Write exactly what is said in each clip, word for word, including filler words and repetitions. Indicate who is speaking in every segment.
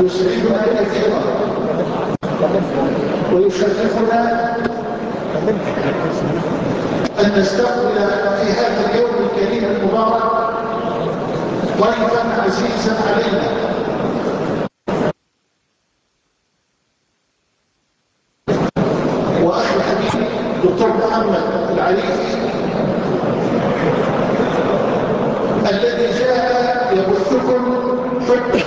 Speaker 1: ويسعدنا كثيرا ويشرفنا أن نستقبل في هذا اليوم الكريم المبارك ضيفا عزيزا علينا وأخي الحبيب دكتور محمد العريفي الذي جاء يبثكم حب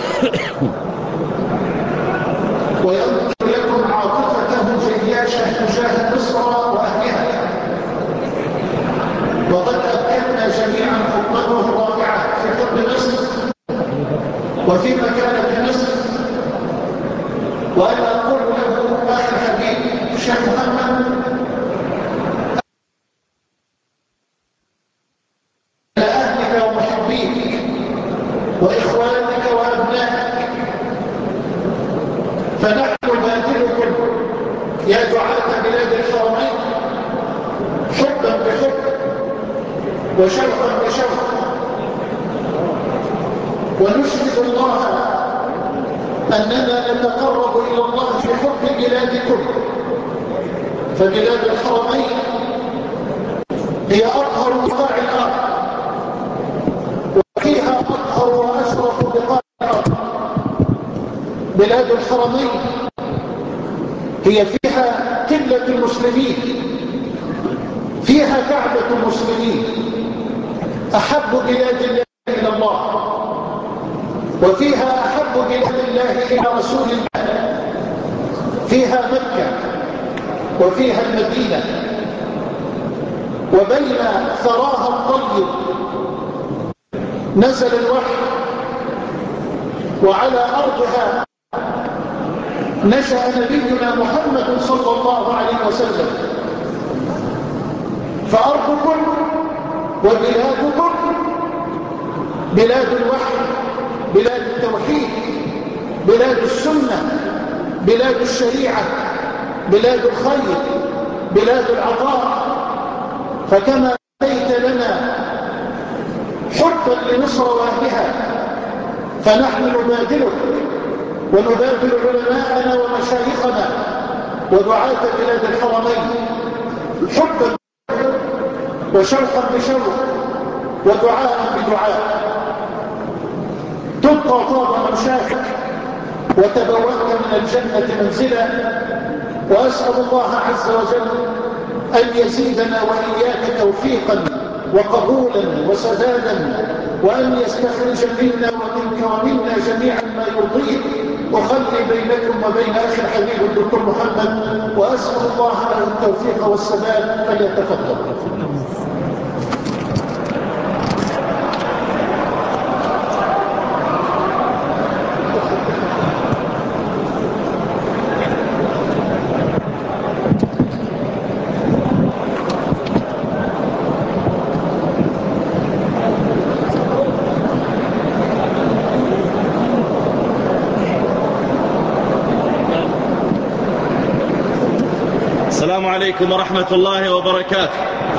Speaker 1: وينقل لكم عاطفته جياشة تجاه مصر وأهلها، وقد أبكتنا جميعا خطبته الرائعة في حب مصر وفي مكانة مصر. وأنا أقول له أخي الحبيب الشيخ محمد إلى أهلك ومحبيك وإخوانك وأبنائك، فنحن بادلكم يا دعاة بلاد الحرمين حبا بحب وشوقا بشوق، ونشهد الله أننا نتقرب إلى الله بحب بلادكم، فبلاد الحرمين هي أطهر بقاع الأرض وفيها أطهر وأشرف بقاع الأرض. بلاد الحرمين هي فيها قبلة المسلمين، فيها كعبة المسلمين، أحب بلاد الله إلى الله، وفيها أحب بلاد الله إلى رسول الله، فيها مكة وفيها المدينة، وبين ثراها الطيب نزل الوحي، وعلى أرضها نشأ نبينا محمد صلى الله عليه وسلم. فأرضكم وبلادكم بلاد الوحي، بلاد التوحيد، بلاد السنة، بلاد الشريعة، بلاد الخير، بلاد العطاء. فكما أتيت لنا حبا لمصر وأهلها فنحن نبادلك ونبادل علماءنا ومشايخنا ودعاة بلاد الحرمين حبا وشوقا بشوق ودعاء بدعاء. تبقى طاب ممشاك وتبوأت من الجنة منزلا، وأسأل الله عز وجل أن يزيدنا وإياك توفيقا وقبولا وسدادا، وأن يستخرج منا ومنك ومنا جميعا ما يرضيه. وخلي بينكم وبين أخي الحبيب الدكتور محمد، وأسأل الله له التوفيق والسداد. فليتفضل.
Speaker 2: السلام عليكم ورحمة الله وبركاته.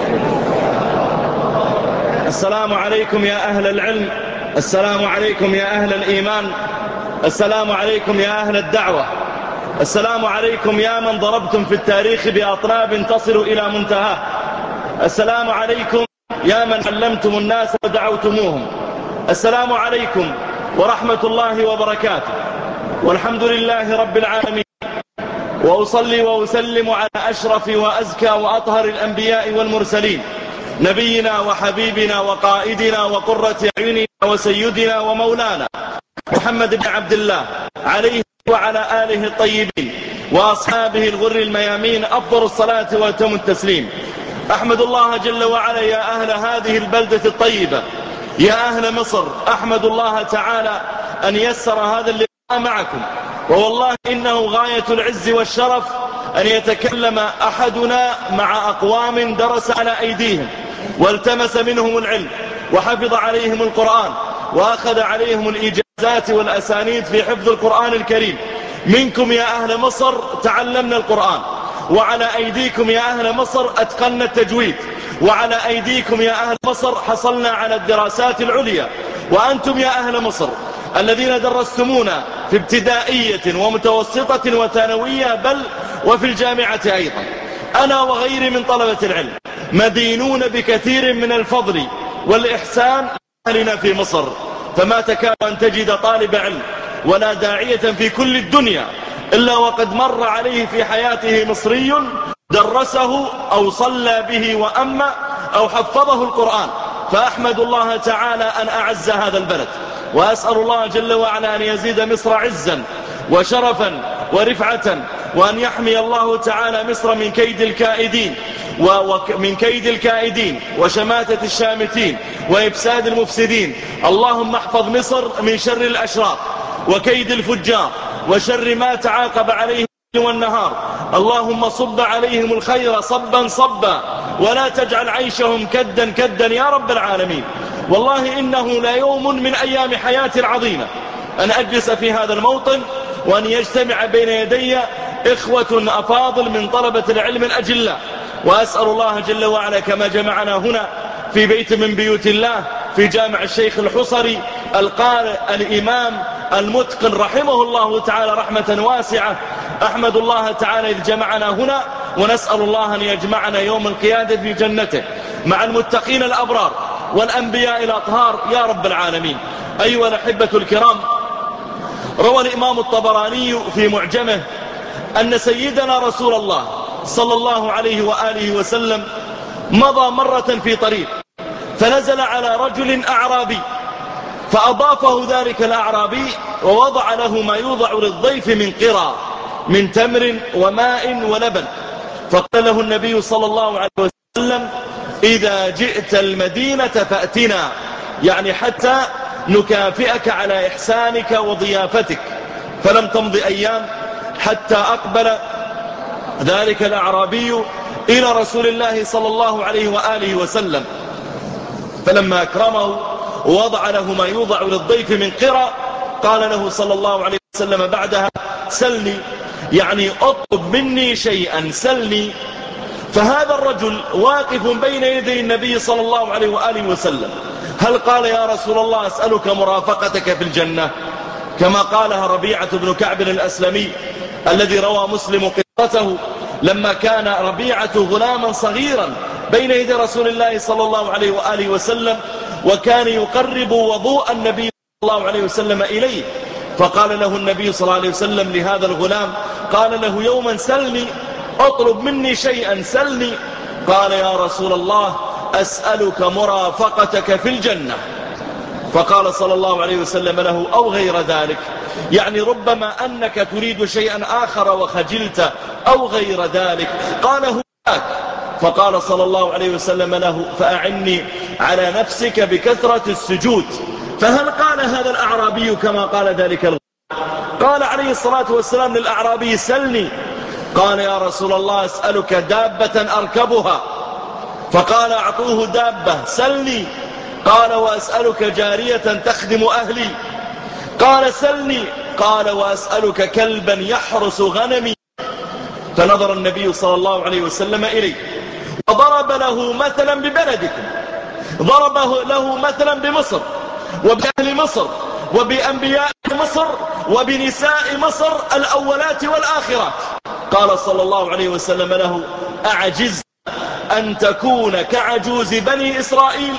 Speaker 2: السلام عليكم يا أهل العلم، السلام عليكم يا أهل الإيمان، السلام عليكم يا أهل الدعوة، السلام عليكم يا من ضربتم في التاريخ بأطناب تصل إلى منتهاه، السلام عليكم يا من علمتم الناس ودعوتموهم، السلام عليكم ورحمة الله وبركاته. والحمد لله رب العالمين، وأصلي وأسلم على أشرف وأزكى وأطهر الأنبياء والمرسلين، نبينا وحبيبنا وقائدنا وقرة أعيننا وسيدنا ومولانا محمد بن عبد الله عليه وعلى آله الطيبين وأصحابه الغر الميامين أفضل الصلاة وأتم التسليم. أحمد الله جل وعلا يا أهل هذه البلدة الطيبة، يا أهل مصر، أحمد الله تعالى أن يسر هذا اللقاء معكم. ووالله إنه غاية العز والشرف أن يتكلم أحدنا مع أقوام درس على أيديهم والتمس منهم العلم وحفظ عليهم القرآن وأخذ عليهم الإجازات والأسانيد في حفظ القرآن الكريم. منكم يا أهل مصر تعلمنا القرآن، وعلى أيديكم يا أهل مصر أتقنا التجويد، وعلى أيديكم يا أهل مصر حصلنا على الدراسات العليا. وأنتم يا أهل مصر الذين درستمونا في ابتدائية ومتوسطة وثانوية، بل وفي الجامعة أيضا. أنا وغيري من طلبة العلم مدينون بكثير من الفضل والإحسان لنا في مصر، فما تكاد أن تجد طالب علم ولا داعية في كل الدنيا إلا وقد مر عليه في حياته مصري درسه أو صلى به وأما أو حفظه القرآن. فأحمد الله تعالى أن أعز هذا البلد، وأسأل الله جل وعلا أن يزيد مصر عزا وشرفا ورفعة، وأن يحمي الله تعالى مصر من كيد الكائدين ومن كيد الكائدين وشماتة الشامتين وإفساد المفسدين. اللهم احفظ مصر من شر الأشرار وكيد الفجار وشر ما تعاقب عليه والنهار. اللهم صب عليهم الخير صبا صبا، ولا تجعل عيشهم كدا كدا يا رب العالمين. والله إنه لا يوم من أيام حياتي العظيمة أن أجلس في هذا الموطن وأن يجتمع بين يدي إخوة أفاضل من طلبة العلم الأجلاء، وأسأل الله جل وعلا كما جمعنا هنا في بيت من بيوت الله في جامع الشيخ الحصري القارئ الإمام المتقن رحمه الله تعالى رحمة واسعة، أحمد الله تعالى إذ جمعنا هنا، ونسأل الله أن يجمعنا يوم القيامة في جنته مع المتقين الأبرار والأنبياء الأطهار يا رب العالمين. أيها الأحبة الكرام، روى الإمام الطبراني في معجمه أن سيدنا رسول الله صلى الله عليه وآله وسلم مضى مرة في طريق، فنزل على رجل أعرابي فأضافه ذلك الأعرابي ووضع له ما يوضع للضيف من قرى من تمر وماء ولبن. فقال له النبي صلى الله عليه وسلم: إذا جئت المدينة فأتنا، يعني حتى نكافئك على إحسانك وضيافتك. فلم تمض أيام حتى أقبل ذلك الأعرابي إلى رسول الله صلى الله عليه وآله وسلم، فلما أكرمه ووضع له ما يوضع للضيف من قرى قال له صلى الله عليه وسلم بعدها: سلني، يعني اطلب مني شيئا، سلني. فهذا الرجل واقف بين يدي النبي صلى الله عليه وآله وسلم، هل قال: يا رسول الله أسألك مرافقتك في الجنة، كما قالها ربيعة بن كعب الأسلمي الذي روى مسلم قصته لما كان ربيعة غلاما صغيرا بين يدي رسول الله صلى الله عليه وآله وسلم، وكان يقرب وضوء النبي صلى الله عليه وسلم إليه، فقال له النبي صلى الله عليه وسلم لهذا الغلام، قال له يوما: سلني، اطلب مني شيئا، سلني. قال: يا رسول الله أسألك مرافقتك في الجنة. فقال صلى الله عليه وسلم له: أو غير ذلك، يعني ربما أنك تريد شيئا آخر وخجلت، أو غير ذلك. قال: هناك. فقال صلى الله عليه وسلم له: فأعني على نفسك بكثرة السجود. فهل قال هذا الأعرابي كما قال ذلك الغلام؟ قال عليه الصلاة والسلام للأعرابي: سلني. قال: يا رسول الله أسألك دابة أركبها. فقال: أعطوه دابة. سلني. قال: وأسألك جارية تخدم أهلي. قال: سلني. قال: وأسألك كلبا يحرس غنمي. فنظر النبي صلى الله عليه وسلم إليه وضرب له مثلا ببلدكم، ضرب له مثلا بمصر وبأهل مصر وبأنبياء مصر وبنساء مصر الأولات والآخرات. قال صلى الله عليه وسلم له: أعجزت أن تكون كعجوز بني إسرائيل؟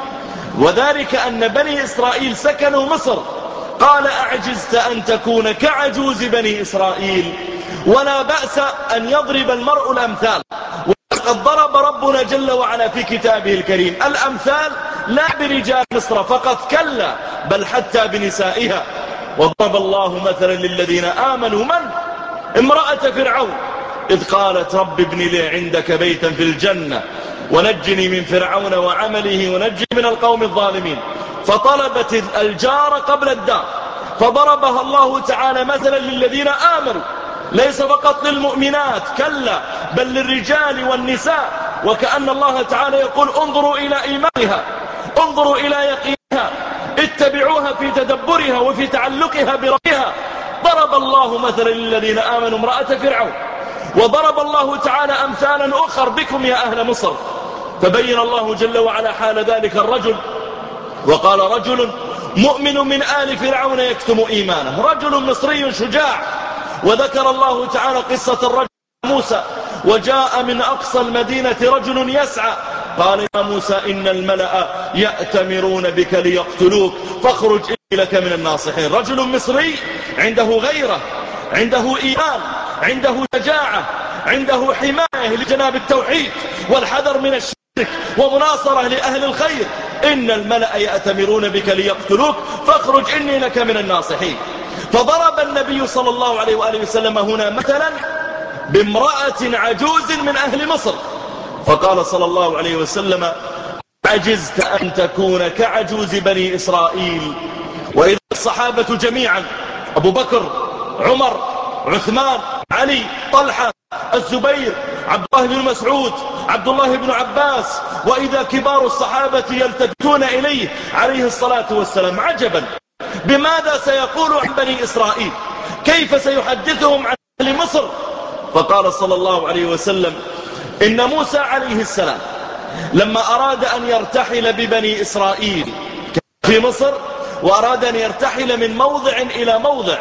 Speaker 2: وذلك أن بني إسرائيل سكنوا مصر. قال: أعجزت أن تكون كعجوز بني إسرائيل؟ ولا بأس أن يضرب المرء الأمثال، وقد ضرب ربنا جل وعلا في كتابه الكريم الأمثال لا برجال مصر فقط، كلا، بل حتى بنسائها. وضرب الله مثلا للذين آمنوا من؟ امرأة فرعون إذ قالت: رب ابن لي عندك بيتا في الجنة ونجني من فرعون وعمله ونجني من القوم الظالمين. فطلبت الجار قبل الدار، فضربها الله تعالى مثلا للذين آمنوا، ليس فقط للمؤمنات، كلا، بل للرجال والنساء. وكأن الله تعالى يقول: انظروا إلى إيمانها، انظروا إلى يقينها، اتبعوها في تدبرها وفي تعلقها بربها. ضرب الله مثلا للذين آمنوا امرأة فرعون، وضرب الله تعالى أمثالا أخر بكم يا أهل مصر. فبين الله جل وعلا حال ذلك الرجل وقال: رجل مؤمن من آل فرعون يكتم إيمانه، رجل مصري شجاع. وذكر الله تعالى قصة الرجل موسى: وجاء من أقصى المدينة رجل يسعى قال يا موسى إن الملأ يأتمرون بك ليقتلوك فاخرج إني لك من الناصحين. رجل مصري عنده غيرة، عنده إيمان، عنده شجاعة، عنده حماية لجناب التوحيد والحذر من الشرك ومناصرة لأهل الخير. إن الملأ يأتمرون بك ليقتلوك فاخرج إني لك من الناصحين. فضرب النبي صلى الله عليه وآله وسلم هنا مثلا بامرأة عجوز من أهل مصر، فقال صلى الله عليه وسلم: عجزت أن تكون كعجوز بني إسرائيل. وإذا الصحابة جميعا أبو بكر، عمر، عثمان، علي، طلحة، الزبير، عبد الله بن مسعود، عبد الله بن عباس، وإذا كبار الصحابة يلتفتون إليه عليه الصلاة والسلام عجبا بماذا سيقول عن بني إسرائيل، كيف سيحدثهم عن أهل مصر. فقال صلى الله عليه وسلم: إن موسى عليه السلام لما أراد أن يرتحل ببني إسرائيل في مصر وأراد أن يرتحل من موضع إلى موضع،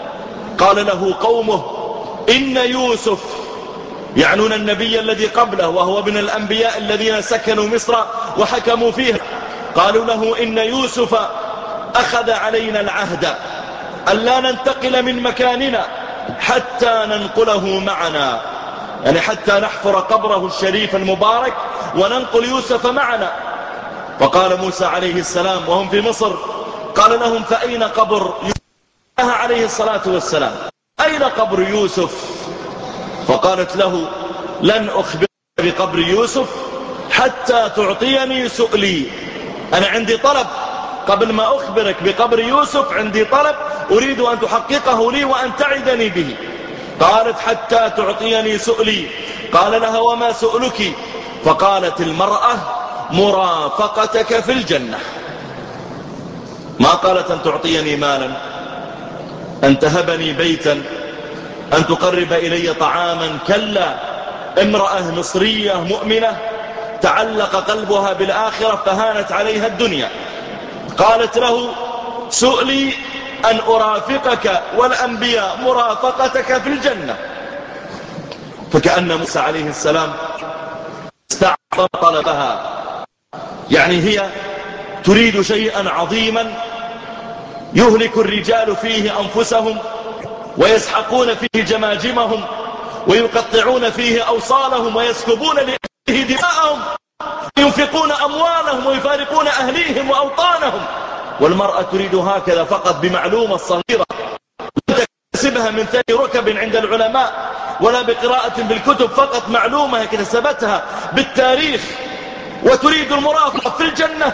Speaker 2: قال له قومه: إن يوسف، يعنون النبي الذي قبله وهو من الأنبياء الذين سكنوا مصر وحكموا فيها، قالوا له: إن يوسف أخذ علينا العهد ألا ننتقل من مكاننا حتى ننقله معنا، يعني حتى نحفر قبره الشريف المبارك وننقل يوسف معنا. فقال موسى عليه السلام وهم في مصر، قال لهم: فأين قبر يوسف عليه الصلاة والسلام؟ أين قبر يوسف؟ فقالت له: لن أخبرك بقبر يوسف حتى تعطيني سؤلي. أنا عندي طلب قبل ما أخبرك بقبر يوسف، عندي طلب أريد أن تحققه لي وأن تعدني به. قالت: حتى تعطيني سؤلي. قال لها: وما سؤلك؟ فقالت المرأة: مرافقتك في الجنة. ما قالت أن تعطيني مالا، أن تهبني بيتا، أن تقرب إلي طعاما، كلا، امرأة مصرية مؤمنة تعلق قلبها بالآخرة فهانت عليها الدنيا. قالت له: سؤلي أن أرافقك والأنبياء مرافقتك في الجنة. فكأن موسى عليه السلام استعظم طلبها، يعني هي تريد شيئا عظيما يهلك الرجال فيه أنفسهم ويسحقون فيه جماجمهم ويقطعون فيه أوصالهم ويسكبون لأهله دماءهم وينفقون أموالهم ويفارقون أهليهم وأوطانهم، والمرأة تريد هكذا فقط بمعلومة صغيرة لم تكتسبها من ثاني ركب عند العلماء ولا بقراءة بالكتب، فقط معلومة اكتسبتها بالتاريخ، وتريد المرافقة في الجنة.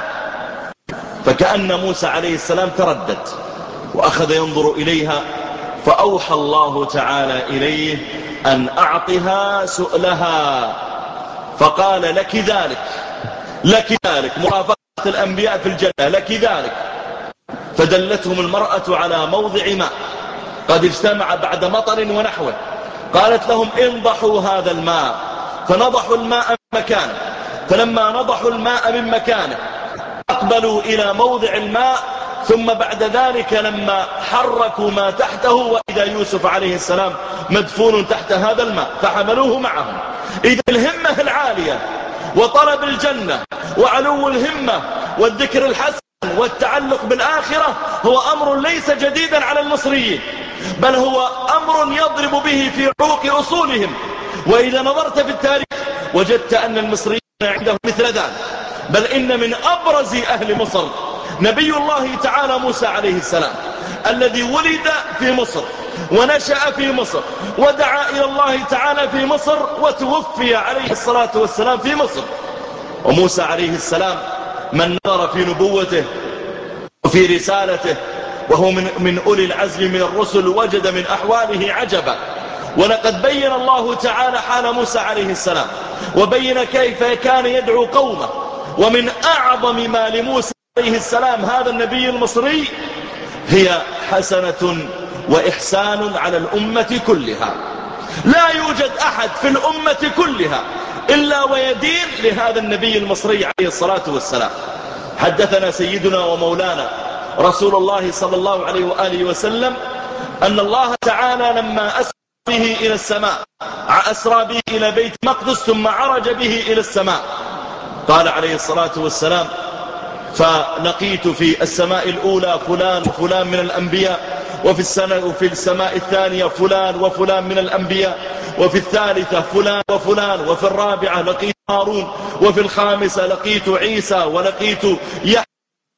Speaker 2: فكأن موسى عليه السلام تردد وأخذ ينظر إليها، فأوحى الله تعالى إليه أن أعطها سؤلها، فقال: لك ذلك، لك ذلك، مرافقة الأنبياء في الجنة، لك ذلك. فدلتهم المرأة على موضع ماء قد اجتمع بعد مطر ونحوه، قالت لهم: انضحوا هذا الماء. فنضحوا الماء من مكانه، فلما نضحوا الماء من مكانه أقبلوا إلى موضع الماء، ثم بعد ذلك لما حركوا ما تحته وإذا يوسف عليه السلام مدفون تحت هذا الماء فحملوه معهم. إذا الهمة العالية وطلب الجنة وعلو الهمة والذكر الحسن والتعلق بالآخرة هو أمر ليس جديدا على المصريين، بل هو أمر يضرب به في عروق أصولهم. وإذا نظرت في التاريخ وجدت أن المصريين عندهم مثل ذلك، بل إن من أبرز أهل مصر نبي الله تعالى موسى عليه السلام الذي ولد في مصر ونشأ في مصر ودعا إلى الله تعالى في مصر وتوفي عليه الصلاة والسلام في مصر. وموسى عليه السلام من نظر في نبوته وفي رسالته وهو من, من أولي العزم من الرسل وجد من أحواله عجبا. ولقد بين الله تعالى حال موسى عليه السلام وبين كيف كان يدعو قومه. ومن أعظم ما لموسى عليه السلام هذا النبي المصري هي حسنة وإحسان على الأمة كلها. لا يوجد أحد في الأمة كلها إلا ويدين لهذا النبي المصري عليه الصلاة والسلام. حدثنا سيدنا ومولانا رسول الله صلى الله عليه وآله وسلم أن الله تعالى لما أسرى به إلى السماء أسرى به إلى بيت المقدس ثم عرج به إلى السماء، قال عليه الصلاة والسلام: فلقيت في السماء الأولى فلان وفلان من الأنبياء، وفي السنة وفي السماء الثانية فلان وفلان من الأنبياء، وفي الثالثة فلان وفلان، وفي الرابعة لقيت هارون، وفي الخامسة لقيت عيسى، ولقيت يحيى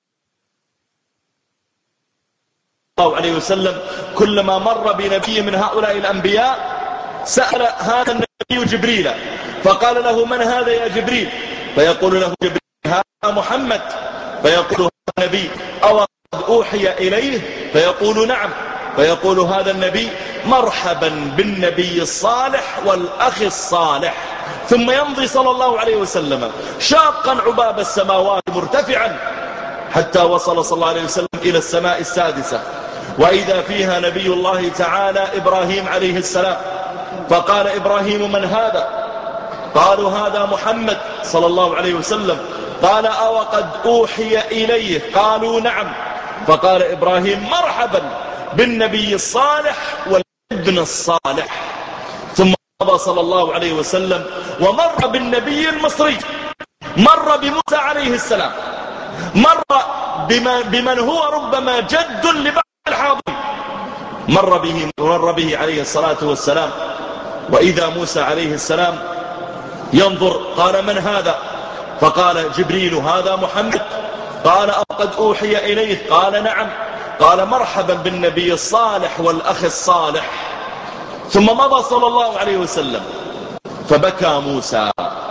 Speaker 2: الله عليه وسلم. كلما مر بنبي من هؤلاء الأنبياء سأل هذا النبي جبريل فقال له: من هذا يا جبريل؟ فيقول له جبريل: هذا محمد. فيقول هذا النبي: أو قد أوحي إليه؟ فيقول: نعم. فيقول هذا النبي: مرحبا بالنبي الصالح والأخ الصالح. ثم يمضي صلى الله عليه وسلم شاقا عباب السماوات مرتفعا حتى وصل صلى الله عليه وسلم إلى السماء السادسة، وإذا فيها نبي الله تعالى إبراهيم عليه السلام. فقال إبراهيم: من هذا؟ قالوا: هذا محمد صلى الله عليه وسلم. قال: أو قد أوحي إليه؟ قالوا: نعم. فقال إبراهيم: مرحبا بالنبي الصالح والابن الصالح. ثم مضى صلى الله عليه وسلم ومر بالنبي المصري، مر بموسى عليه السلام، مر بمن هو ربما جد لبعض الحاضرين، مر به مر به عليه الصلاة والسلام. وإذا موسى عليه السلام ينظر، قال: من هذا؟ فقال جبريل: هذا محمد. قال: أو قد أوحي إليه؟ قال: نعم. قال: مرحبا بالنبي الصالح والأخ الصالح. ثم مضى صلى الله عليه وسلم فبكى موسى.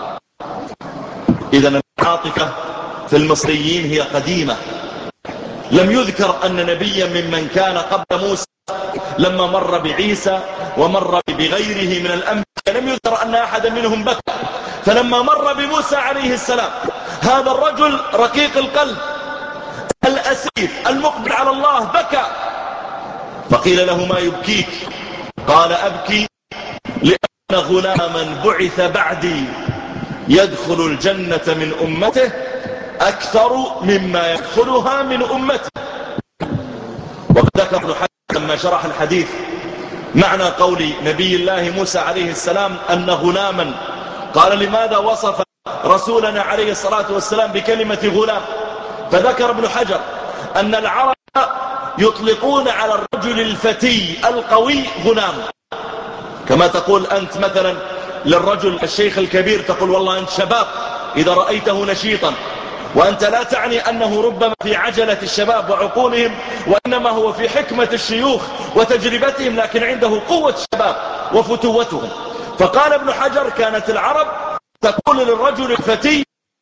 Speaker 2: إذن العاطفة في المصريين هي قديمة. لم يذكر أن نبيا ممن كان قبل موسى لما مر بعيسى ومر بغيره من الأنبياء لم يذكر أن أحدا منهم بكى. فلما مر بموسى عليه السلام هذا الرجل رقيق القلب الأسير المقبل على الله بكى. فقيل له: ما يبكيك؟ قال: أبكي لأن غلاما بعث بعدي يدخل الجنة من أمته أكثر مما يدخلها من أمته. وقد ذكر ابن حجر لما شرح الحديث معنى قول نبي الله موسى عليه السلام أن غلاما، قال: لماذا وصف رسولنا عليه الصلاة والسلام بكلمة غلام؟ فذكر ابن حجر أن العرب يطلقون على الرجل الفتي القوي غلام، كما تقول أنت مثلا للرجل الشيخ الكبير تقول: والله أنت شباب إذا رأيته نشيطا، وأنت لا تعني أنه ربما في عجلة الشباب وعقولهم، وإنما هو في حكمة الشيوخ وتجربتهم، لكن عنده قوة الشباب وفتوتهم. فقال ابن حجر: كانت العرب تقول للرجل الفتي.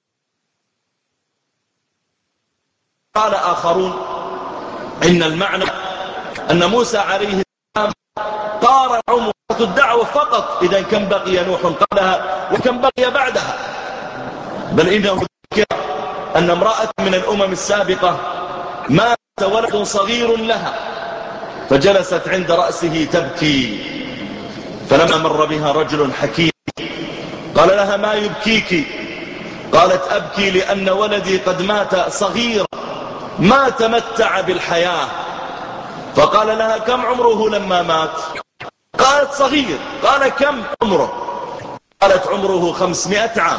Speaker 2: قال آخرون إن المعنى أن موسى عليه السلام طار عمره الدعوة فقط، إذا كم بقي نوح قبلها وكم بقي بعدها، بل إنه ذكر أن امرأة من الأمم السابقة مات ولد صغير لها فجلست عند رأسه تبكي، فلما مر بها رجل حكيم قال لها: ما يبكيك؟ قالت: أبكي لأن ولدي قد مات صغيرا ما تمتع بالحياة. فقال لها: كم عمره لما مات؟ قالت: صغير. قال: كم عمره؟ قالت: عمره خمسمائة عام.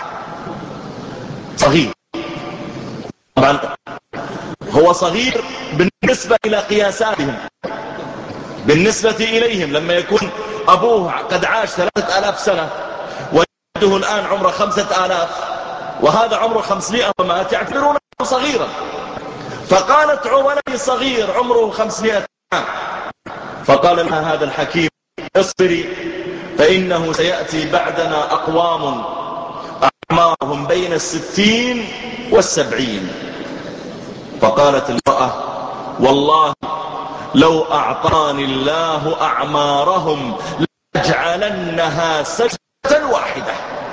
Speaker 2: صغير، طبعا هو صغير بالنسبة إلى قياساتهم، بالنسبة إليهم لما يكون أبوه قد عاش ثلاثة آلاف سنة ويده الآن عمره خمسة آلاف وهذا عمره خمسمائة ومات، يعتبرونه صغيرا. فقالت: ولدي صغير عمره خمسمائة عام. فقال لها هذا الحكيم: اصبري فإنه سيأتي بعدنا أقوام أعمارهم بين الستين والسبعين. فقالت المرأة: والله لو أعطاني الله أعمارهم لأجعلنها سجدة واحدة.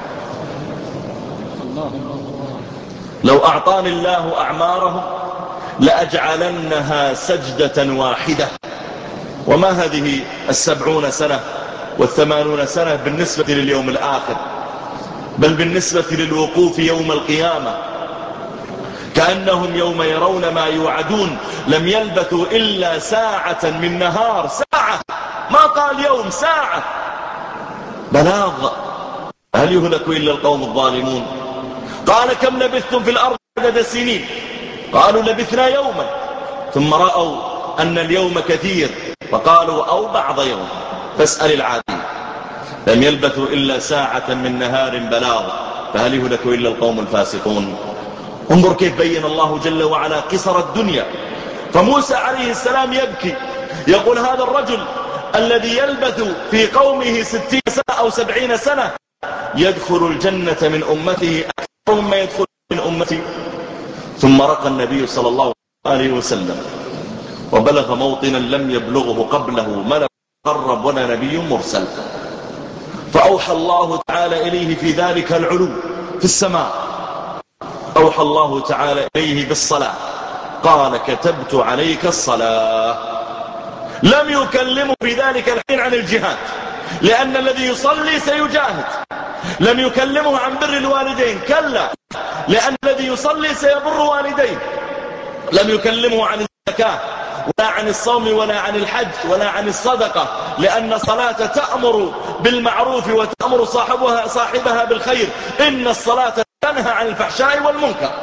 Speaker 2: لو أعطاني الله أعمارهم لأجعلنها سجدة واحدة. وما هذه السبعون سنة والثمانون سنة بالنسبة لليوم الآخر، بل بالنسبة للوقوف يوم القيامة. كأنهم يوم يرون ما يوعدون لم يلبثوا إلا ساعة من نهار. ساعة، ما قال يوم، ساعة بلاغ. هل يهلك إلا القوم الظالمون؟ قال كم لبثتم في الأرض عدد سنين؟ قالوا لبثنا يوما. ثم رأوا أن اليوم كثير فقالوا أو بعض يوم فاسأل العادي. لم يلبثوا إلا ساعة من نهار بلاغ. فهل يهلك إلا القوم الفاسقون؟ انظر كيف بين الله جل وعلا قصر الدنيا. فموسى عليه السلام يبكي، يقول هذا الرجل الذي يلبث في قومه ستين سنة أو سبعين سنة يدخل الجنة من أمته أكثر مما يدخل من أمتي. ثم رقى النبي صلى الله عليه وسلم وبلغ موطنا لم يبلغه قبله ملك مقرب ولا نبي مرسل. فأوحى الله تعالى إليه في ذلك العلو في السماء، أوحى الله تعالى إليه بالصلاة، قال كتبت عليك الصلاة. لم يكلمه في ذلك الحين عن الجهاد، لأن الذي يصلي سيجاهد. لم يكلمه عن بر الوالدين، كلا، لأن الذي يصلي سيبر والديه. لم يكلمه عن الزكاة ولا عن الصوم ولا عن الحج ولا عن الصدقة، لأن الصلاة تأمر بالمعروف وتأمر صاحبها, صاحبها بالخير. إن الصلاة تنهى عن الفحشاء والمنكر.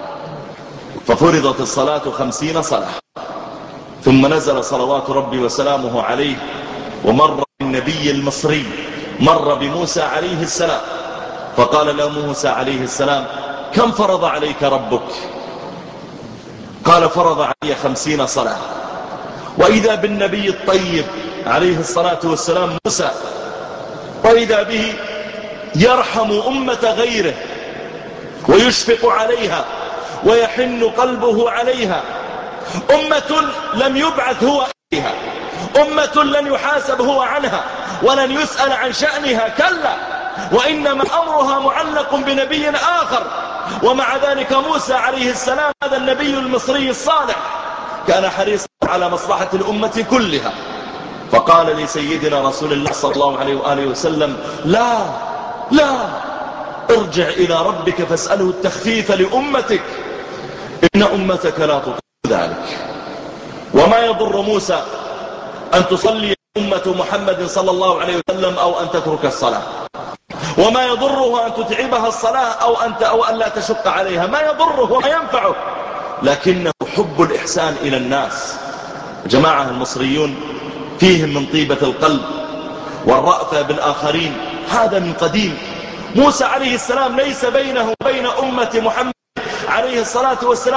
Speaker 2: ففرضت الصلاة خمسين صلاة. ثم نزل صلوات ربي وسلامه عليه ومر بالنبي المصري، مر بموسى عليه السلام، فقال له موسى عليه السلام كم فرض عليك ربك؟ قال فرض علي خمسين صلاة. وإذا بالنبي الطيب عليه الصلاة والسلام موسى، وإذا به يرحم أمة غيره ويشفق عليها ويحن قلبه عليها. أمة لم يبعث هو عليها، أمة لن يحاسب هو عنها ولن يسأل عن شأنها، كلا، وإنما أمرها معلق بنبي آخر. ومع ذلك موسى عليه السلام هذا النبي المصري الصالح كان حريصا على مصلحة الأمة كلها، فقال لسيدنا رسول الله صلى الله عليه وآله وسلم لا لا ارجع إلى ربك فاسأله التخفيف لأمتك، إن أمتك لا تطيق ذلك. وما يضر موسى أن تصلي أمة محمد صلى الله عليه وسلم أو أن تترك الصلاة، وما يضره أن تتعبها الصلاة أو أن أو أن لا تشق عليها، ما يضره وما ينفعه، لكنه حب الإحسان إلى الناس. جماعة المصريون فيهم من طيبة القلب والرأفة بالآخرين، هذا من قديم. موسى عليه السلام ليس بينه وبين أمة محمد عليه الصلاة والسلام،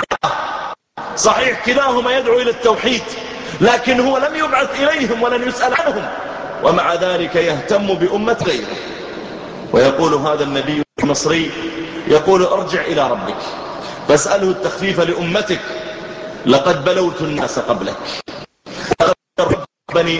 Speaker 2: صحيح كلاهما يدعو إلى التوحيد، لكن هو لم يبعث إليهم ولن يسأل عنهم، ومع ذلك يهتم بأمة غيره. ويقول هذا النبي المصري، يقول ارجع إلى ربك فاسأله التخفيف لأمتك، لقد بلوت الناس قبلك، ربني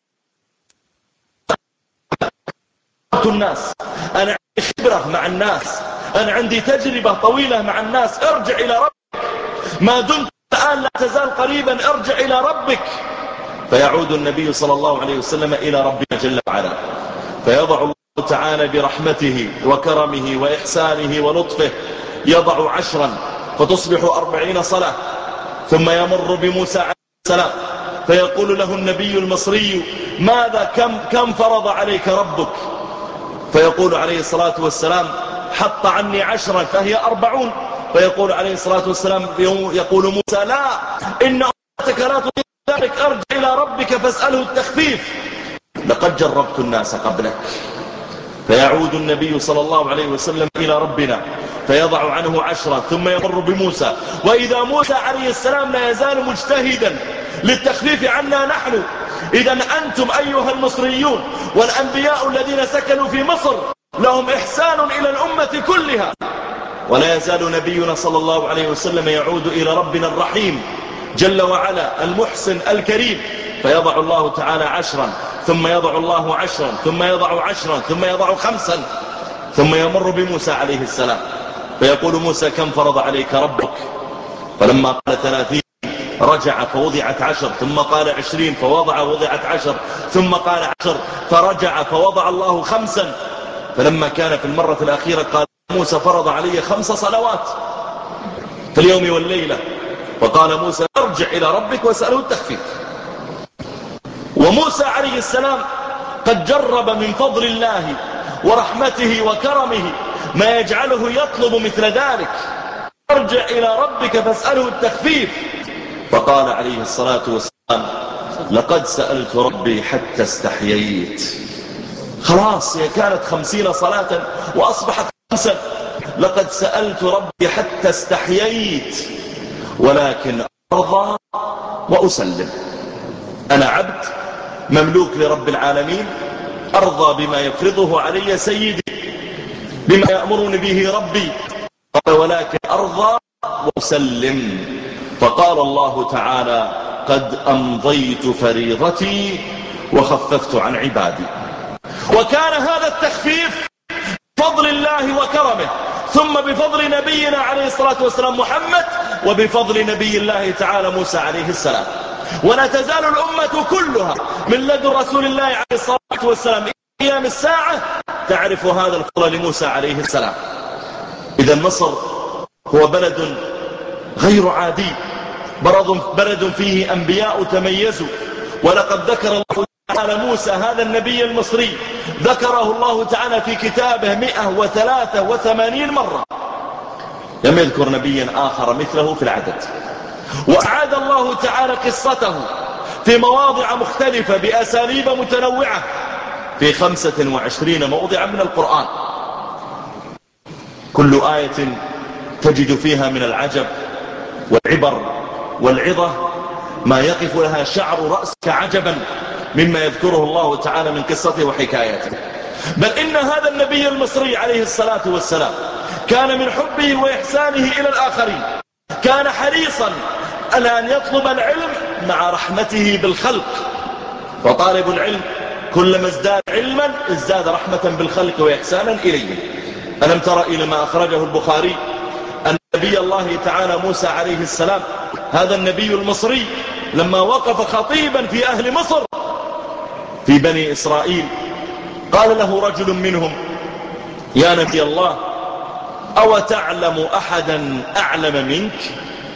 Speaker 2: الناس، أنا عندي خبرة مع الناس، أنا عندي تجربة طويلة مع الناس، ارجع إلى ربك ما دمت الآن لا تزال قريبا، ارجع إلى ربك. فيعود النبي صلى الله عليه وسلم إلى ربنا جل وعلا، فيضع الله تعالى برحمته وكرمه وإحسانه ولطفه يضع عشرا فتصبح أربعين صلاة. ثم يمر بموسى عليه السلام فيقول له النبي المصري ماذا كم, كم فرض عليك ربك؟ فيقول عليه الصلاة والسلام حط عني عشرا فهي أربعون. فيقول عليه الصلاة والسلام يقول موسى لا، إن أمتك لا تطيق ذلك، ارجع إلى ربك فاسأله التخفيف، لقد جربت الناس قبلك. فيعود النبي صلى الله عليه وسلم إلى ربنا فيضع عنه عشرة. ثم يمر بموسى، وإذا موسى عليه السلام لا يزال مجتهدا للتخفيف عنا نحن. إذا أنتم أيها المصريون والأنبياء الذين سكنوا في مصر لهم إحسان إلى الأمة كلها، ولا يزال نبينا صلى الله عليه وسلم يعود إلى ربنا الرحيم جل وعلا المحسن الكريم، فيضع الله تعالى عشرا، ثم يضع الله عشرا، ثم يضع عشرا، ثم يضع خمسا، ثم يمر بموسى عليه السلام فيقول موسى كم فرض عليك ربك؟ فلما قال ثلاثين رجع فوضعت عشر، ثم قال عشرين فوضع وضعت عشر، ثم قال عشر فرجع فوضع الله خمسا. فلما كان في المرة الأخيرة قال موسى فرض علي خمس صلوات. في اليوم والليلة. فقال موسى ارجع إلى ربك واسأله التخفيف. وموسى عليه السلام قد جرب من فضل الله ورحمته وكرمه ما يجعله يطلب مثل ذلك، ارجع إلى ربك فاسأله التخفيف. فقال عليه الصلاة والسلام لقد سألت ربي حتى استحييت. خلاص هي كانت خمسين صلاة وأصبحت خمسا. لقد سألت ربي حتى استحييت ولكن أرضى وأسلم. أنا عبد مملوك لرب العالمين، أرضى بما يفرضه علي سيدي، بما يأمرني به ربي. قال ولكن أرضى وأسلم. فقال الله تعالى قد أمضيت فريضتي وخففت عن عبادي. وكان هذا التخفيف بفضل الله وكرمه، ثم بفضل نبينا عليه الصلاة والسلام محمد، وبفضل نبي الله تعالى موسى عليه السلام. ولا تزال الأمة كلها من لدن رسول الله عليه الصلاة والسلام إلى قيام الساعة تعرف هذا الفضل لموسى عليه السلام. إذا مصر هو بلد غير عادي، بلد فيه أنبياء تميزوا. ولقد ذكر الله تعالى موسى هذا النبي المصري، ذكره الله تعالى في كتابه مئة وثلاثة وثمانين مرة، لم يذكر نبيا آخر مثله في العدد. وأعاد الله تعالى قصته في مواضع مختلفة بأساليب متنوعة في خمسة وعشرين موضعا من القرآن. كل آية تجد فيها من العجب والعبر والعظة ما يقف لها شعر رأسك عجبا مما يذكره الله تعالى من قصته وحكاياته. بل إن هذا النبي المصري عليه الصلاة والسلام كان من حبه وإحسانه إلى الآخرين كان حريصا على أن يطلب العلم مع رحمته بالخلق. فطالب العلم كلما ازداد علما ازداد رحمة بالخلق وإحسانا إليه. ألم تر إلى ما أخرجه البخاري أن نبي الله تعالى موسى عليه السلام هذا النبي المصري لما وقف خطيبا في أهل مصر في بني إسرائيل قال له رجل منهم يا نبي الله أو تعلم أحدا أعلم منك؟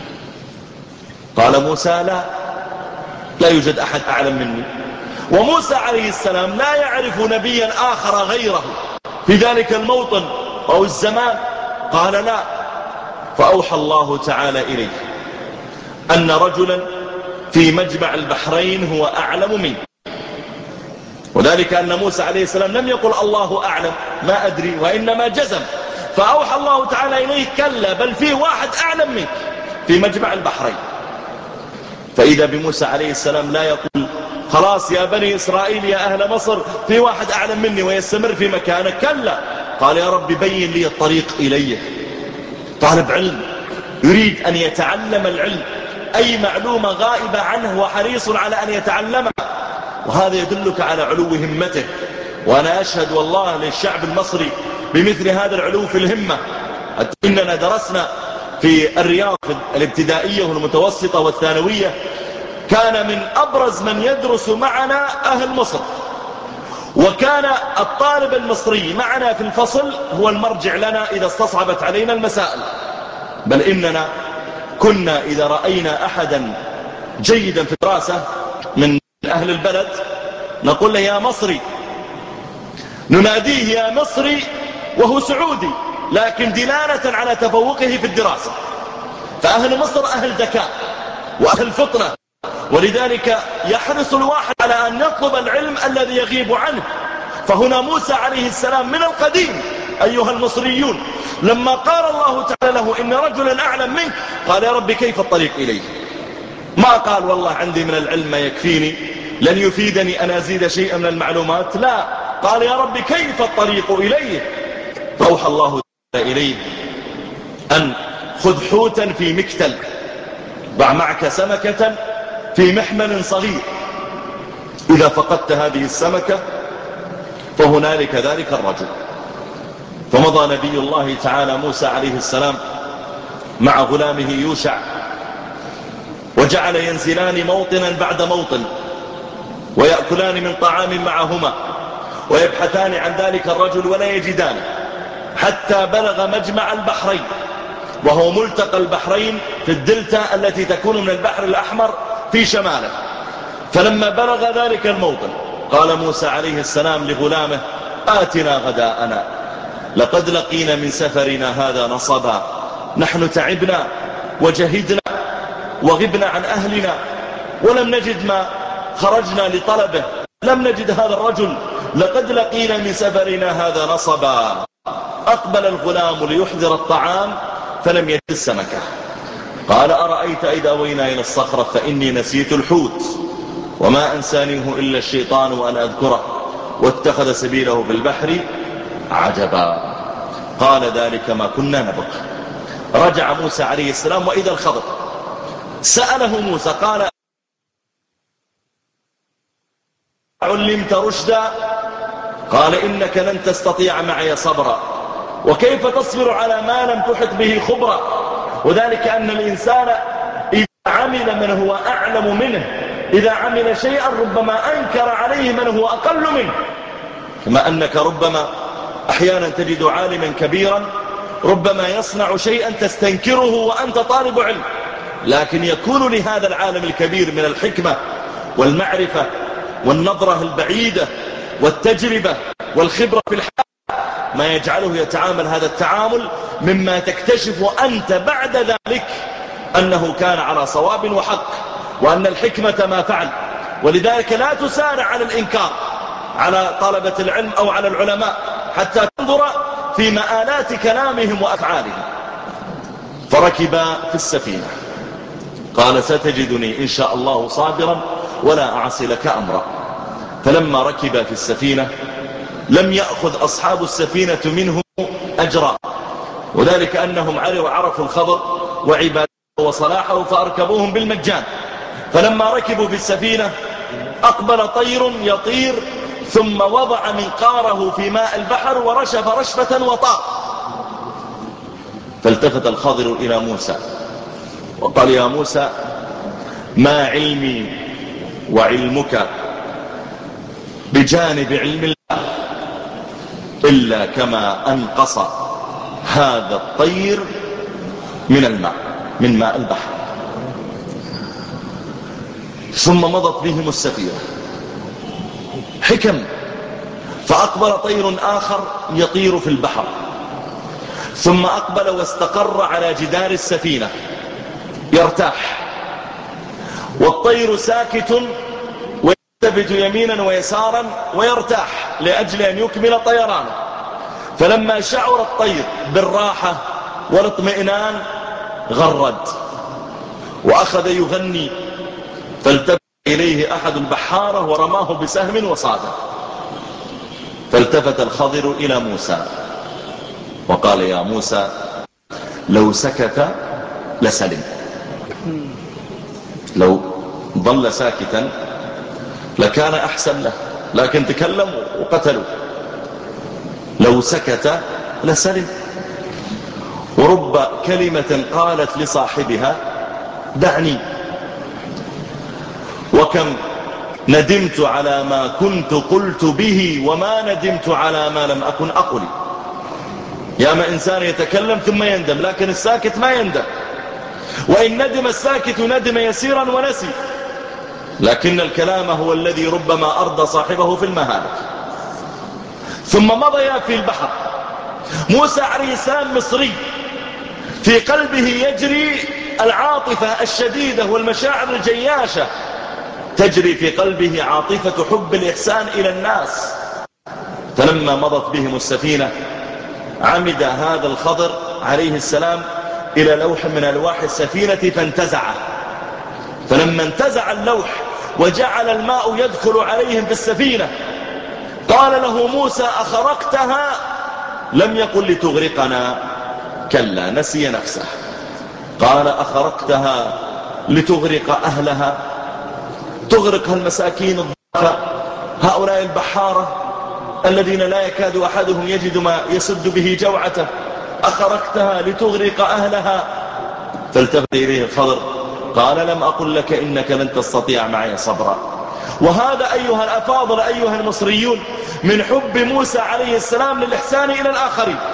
Speaker 2: قال موسى لا لا يوجد أحد أعلم مني. وموسى عليه السلام لا يعرف نبيا آخر غيره في ذلك الموطن أو الزمان. قال لا. فأوحى الله تعالى إليه أن رجلا في مجمع البحرين هو أعلم منه، وذلك أن موسى عليه السلام لم يقل الله أعلم ما أدري، وإنما جزم. فأوحى الله تعالى إليه كلا بل فيه واحد أعلم منك في مجمع البحرين. فإذا بموسى عليه السلام لا يقول خلاص يا بني إسرائيل يا أهل مصر في واحد أعلم مني ويستمر في مكانه، كلا. قال يا رب بين لي الطريق إليه. طالب علم يريد أن يتعلم العلم، أي معلومة غائبة عنه وحريص على أن يتعلمها، وهذا يدلك على علو همته. وأنا أشهد والله للشعب المصري بمثل هذا العلو في الهمة. إننا درسنا في الرياض في الابتدائية والمتوسطة والثانوية، كان من أبرز من يدرس معنا أهل مصر، وكان الطالب المصري معنا في الفصل هو المرجع لنا إذا استصعبت علينا المسائل. بل إننا كنا إذا رأينا أحدا جيدا في الدراسة من أهل البلد نقول له يا مصري، نناديه يا مصري وهو سعودي، لكن دلالة على تفوقه في الدراسة. فأهل مصر أهل ذكاء وأهل فطنة، ولذلك يحرص الواحد على أن يطلب العلم الذي يغيب عنه. فهنا موسى عليه السلام من القديم أيها المصريون لما قال الله تعالى له إن رجلا أعلم منك قال يا رب كيف الطريق إليه؟ ما قال والله عندي من العلم ما يكفيني لن يفيدني أن أزيد شيئا من المعلومات، لا، قال يا رب كيف الطريق إليه؟ فأوحى الله تعالى إليه أن خذ حوتا في مكتل، ضع معك سمكة في محمل صغير، إذا فقدت هذه السمكة فهنالك ذلك الرجل. فمضى نبي الله تعالى موسى عليه السلام مع غلامه يوشع، وجعل ينزلان موطنا بعد موطن ويأكلان من طعام معهما ويبحثان عن ذلك الرجل ولا يجدانه، حتى بلغ مجمع البحرين وهو ملتقى البحرين في الدلتا التي تكون من البحر الأحمر في شماله. فلما بلغ ذلك الموطن قال موسى عليه السلام لغلامه: آتنا غداءنا لقد لقينا من سفرنا هذا نصبا، نحن تعبنا وجهدنا وغبنا عن أهلنا ولم نجد ما خرجنا لطلبه، لم نجد هذا الرجل، لقد لقينا من سفرنا هذا نصبا. أقبل الغلام ليحضر الطعام فلم يجد السمكة. قال: أرأيت إذا أوينا إلى الصخرة فإني نسيت الحوت وما أنسانيه إلا الشيطان وأن أذكره واتخذ سبيله في البحر عجبا. قال: ذلك ما كنا نبغ. رجع موسى عليه السلام وإذا الخضر. سأله موسى قال: علمت رشدا؟ قال: إنك لن تستطيع معي صبرا. وكيف تصبر على ما لم تحط به خبرا؟ وذلك أن الإنسان إذا عمل من هو أعلم منه، إذا عمل شيئا ربما أنكر عليه من هو أقل منه. كما أنك ربما أحيانا تجد عالما كبيرا ربما يصنع شيئا تستنكره وأنت طالب علم، لكن يكون لهذا العالم الكبير من الحكمة والمعرفة والنظرة البعيدة والتجربة والخبرة في الحياة ما يجعله يتعامل هذا التعامل مما تكتشف أنت بعد ذلك أنه كان على صواب وحق، وأن الحكمة ما فعل. ولذلك لا تسارع على الإنكار على طلبة العلم أو على العلماء حتى تنظر في مآلات كلامهم وأفعالهم. فركب في السفينة. قال: ستجدني إن شاء الله صابرا ولا أعصي لك أمرا. فلما ركب في السفينة لم يأخذ أصحاب السفينة منه أجرا، وذلك أنهم عرفوا الخبر وعبادته وصلاحه فأركبوهم بالمجان. فلما ركبوا في السفينة أقبل طير يطير ثم وضع منقاره في ماء البحر ورشف رشفة وطار. فالتفت الخضر إلى موسى وقال: يا موسى، ما علمي وعلمك بجانب علم الله إلا كما أنقص هذا الطير من الماء من ماء البحر. ثم مضت بهم السفينة. حكم. فأقبل طير آخر يطير في البحر، ثم أقبل واستقر على جدار السفينة يرتاح، والطير ساكت ويلتفت يمينا ويسارا ويرتاح لأجل أن يكمل طيرانه. فلما شعر الطير بالراحة والاطمئنان غرد وأخذ يغني، فالتفت إليه أحد البحارة ورماه بسهم وصاده. فالتفت الخضر إلى موسى وقال: يا موسى، لو سكت لسلم. لو ظل ساكتا لكان أحسن له، لكن تكلم وقتلوا. لو سكت لسلم. ورب كلمة قالت لصاحبها دعني، وكم ندمت على ما كنت قلت به وما ندمت على ما لم أكن أقل. يا ما إنسان يتكلم ثم يندم، لكن الساكت ما يندم. وإن ندم الساكت ندم يسيرا ونسي، لكن الكلام هو الذي ربما أرضى صاحبه في المهالك. ثم مضيا في البحر. موسى عليه السلام مصري، في قلبه يجري العاطفة الشديدة والمشاعر الجياشة، تجري في قلبه عاطفة حب الإحسان إلى الناس. فلما مضت بهم السفينة عمد هذا الخضر عليه السلام إلى لوح من ألواح السفينة فانتزعه. فلما انتزع اللوح وجعل الماء يدخل عليهم في السفينة قال له موسى: أخرقتها؟ لم يقل لتغرقنا، كلا، نسي نفسه. قال: أخرقتها لتغرق أهلها، تغرق المساكين الضعفاء، هؤلاء البحارة الذين لا يكاد أحدهم يجد ما يسد به جوعته، أخرقتها لتغرق أهلها. فالتفت إليه الخضر قال: لم أقل لك إنك لن تستطيع معي صبرا. وهذا أيها الأفاضل أيها المصريون من حب موسى عليه السلام للإحسان إلى الآخرين.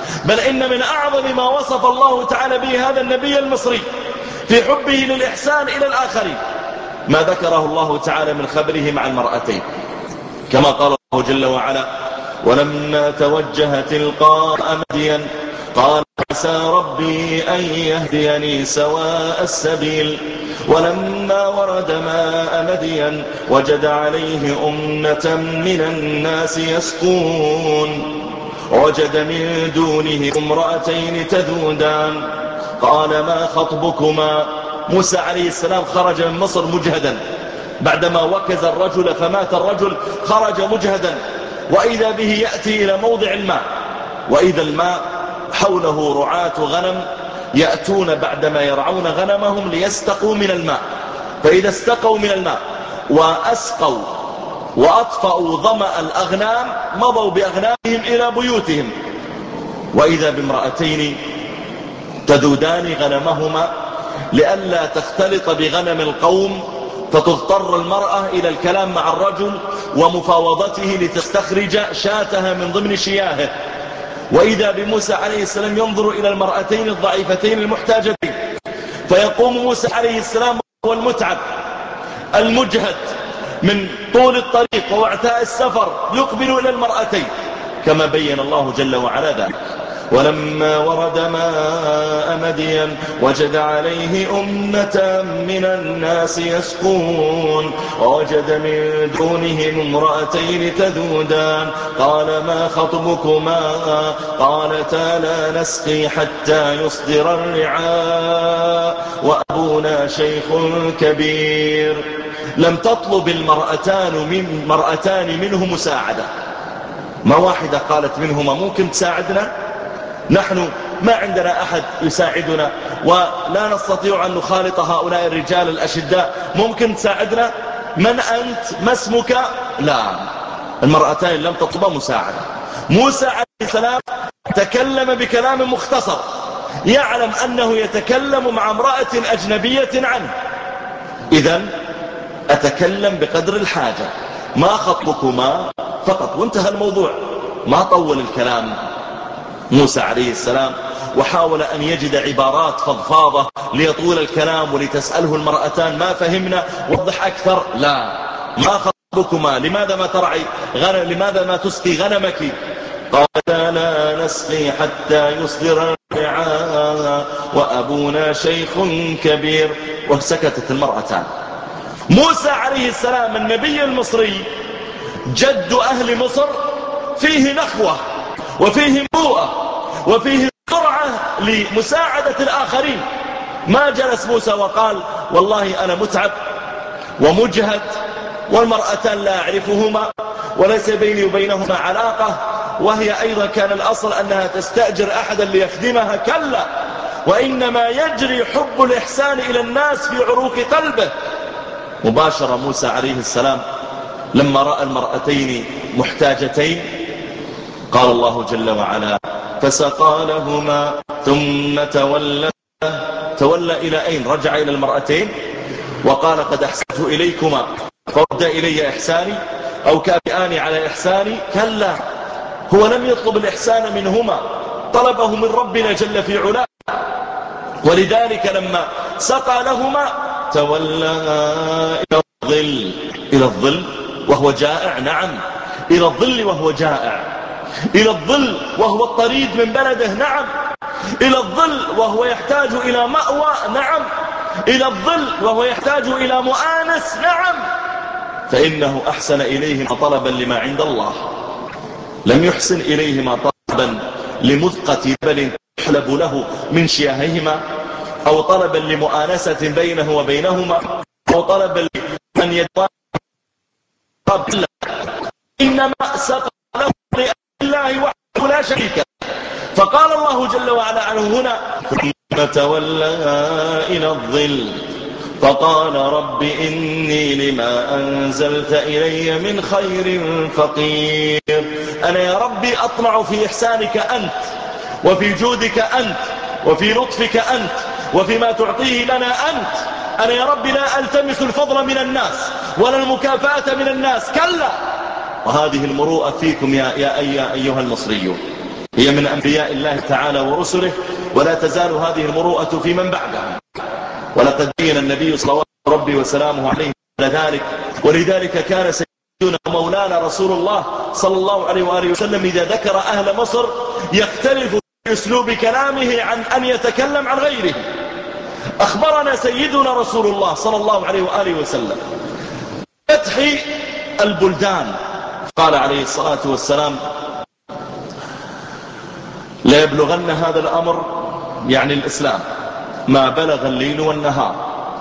Speaker 2: بل إن من أعظم ما وصف الله تعالى به هذا النبي المصري في حبه للإحسان إلى الآخرين ما ذكره الله تعالى من خبره مع المرأتين، كما قال الله جل وعلا: ولما توجه تلقاء مدين قال عسى ربي أن يهديني سواء السبيل ولما ورد ماء مدين وجد عليه أمة من الناس يسقون وجد من دونه امرأتين تذودان قال ما خطبكما. موسى عليه السلام خرج من مصر مجهدا بعدما وكز الرجل فمات الرجل، خرج مجهدا وإذا به يأتي إلى موضع الماء، وإذا الماء حوله رعاة غنم يأتون بعدما يرعون غنمهم ليستقوا من الماء، فإذا استقوا من الماء وأسقوا وأطفأوا ظمأ الأغنام مضوا بأغنامهم إلى بيوتهم، وإذا بامرأتين تذودان غنمهما لئلا تختلط بغنم القوم فتضطر المرأة إلى الكلام مع الرجل ومفاوضته لتستخرج شاتها من ضمن شياهه. وإذا بموسى عليه السلام ينظر إلى المرأتين الضعيفتين المحتاجتين، فيقوم موسى عليه السلام وهو المتعب المجهد من طول الطريق ووعثاء السفر يقبل إلى المرأتين كما بين الله جل وعلا ذلك. ولما ورد ماء مدين وجد عليه أمة من الناس يسقون ووجد من دونهم امرأتين تذودان قال ما خطبكما قالتا لا نسقي حتى يصدر الرعاء وأبونا شيخ كبير. لم تطلب المرأتان من مرأتان منه مساعدة، ما واحدة قالت منهما ممكن تساعدنا؟ نحن ما عندنا أحد يساعدنا ولا نستطيع أن نخالط هؤلاء الرجال الأشداء، ممكن تساعدنا؟ من أنت؟ ما اسمك؟ لا، المرأتان لم تطلب مساعدة. موسى عليه السلام تكلم بكلام مختصر، يعلم أنه يتكلم مع امرأة أجنبية عنه، إذن أتكلم بقدر الحاجة. ما خطبكما فقط وانتهى الموضوع، ما طول الكلام موسى عليه السلام وحاول أن يجد عبارات فضفاضة ليطول الكلام ولتسأله المرأتان ما فهمنا وضح أكثر. لا، ما خطبكما؟ لماذا ما ترعي غنم؟ لماذا ما تسقي غنمك؟ قال لا نسقي حتى يصدر الرعاء وأبونا شيخ كبير. وسكتت المرأتان. موسى عليه السلام النبي المصري جد أهل مصر فيه نخوة وفيه مروءة وفيه سرعة لمساعدة الآخرين. ما جلس موسى وقال والله أنا متعب ومجهد والمرأتان لا أعرفهما وليس بيني وبينهما علاقة، وهي أيضا كان الأصل أنها تستأجر أحدا ليخدمها. كلا، وإنما يجري حب الإحسان إلى الناس في عروق قلبه. مباشر موسى عليه السلام لما رأى المرأتين محتاجتين قال الله جل وعلا فسقى لهما ثم تولى. تولى إلى أين؟ رجع إلى المرأتين وقال قد أحسنت إليكما فرد إلي إحساني أو كافئاني على إحساني. كلا، هو لم يطلب الإحسان منهما، طلبه من ربنا جل في علاه. ولذلك لما سقى لهما تولى إلى الظل. إلى الظل وهو جائع، نعم، إلى الظل وهو جائع، إلى الظل وهو الطريد من بلده، نعم، إلى الظل وهو يحتاج إلى مأوى، نعم، إلى الظل وهو يحتاج إلى مؤانس، نعم. فإنه أحسن إليهما طلبا لما عند الله، لم يحسن إليهما طلبا لمذقة بل يحلب له من شياههما، أو طلبا لمؤانسة بينه وبينهما، أو طلبا لأن يدوى، إنما سقى له لله وحده لا شريك له. فقال الله جل وعلا عنه هنا ثم تولى إلى الظل فقال رب إني لما أنزلت إلي من خير فقير. أنا يا ربي أطمع في إحسانك أنت وفي جودك أنت وفي لطفك أنت وفيما تعطيه لنا أنت. أنا يا ربي لا ألتمس الفضل من الناس ولا المكافأة من الناس، كلا. وهذه المروءة فيكم يا, يا أيها المصريون. هي من أنبياء الله تعالى ورسله، ولا تزال هذه المروءة في من بعدها. ولقد بين النبي صلوات ربي وسلامه عليه على ذلك، ولذلك كان سيدنا مولانا رسول الله صلى الله عليه وآله وسلم إذا ذكر أهل مصر يختلف في أسلوب كلامه عن أن يتكلم عن غيره. أخبرنا سيدنا رسول الله صلى الله عليه وآله وسلم فتح البلدان، قال عليه الصلاة والسلام: لا يبلغن هذا الأمر، يعني الإسلام، ما بلغ الليل والنهار،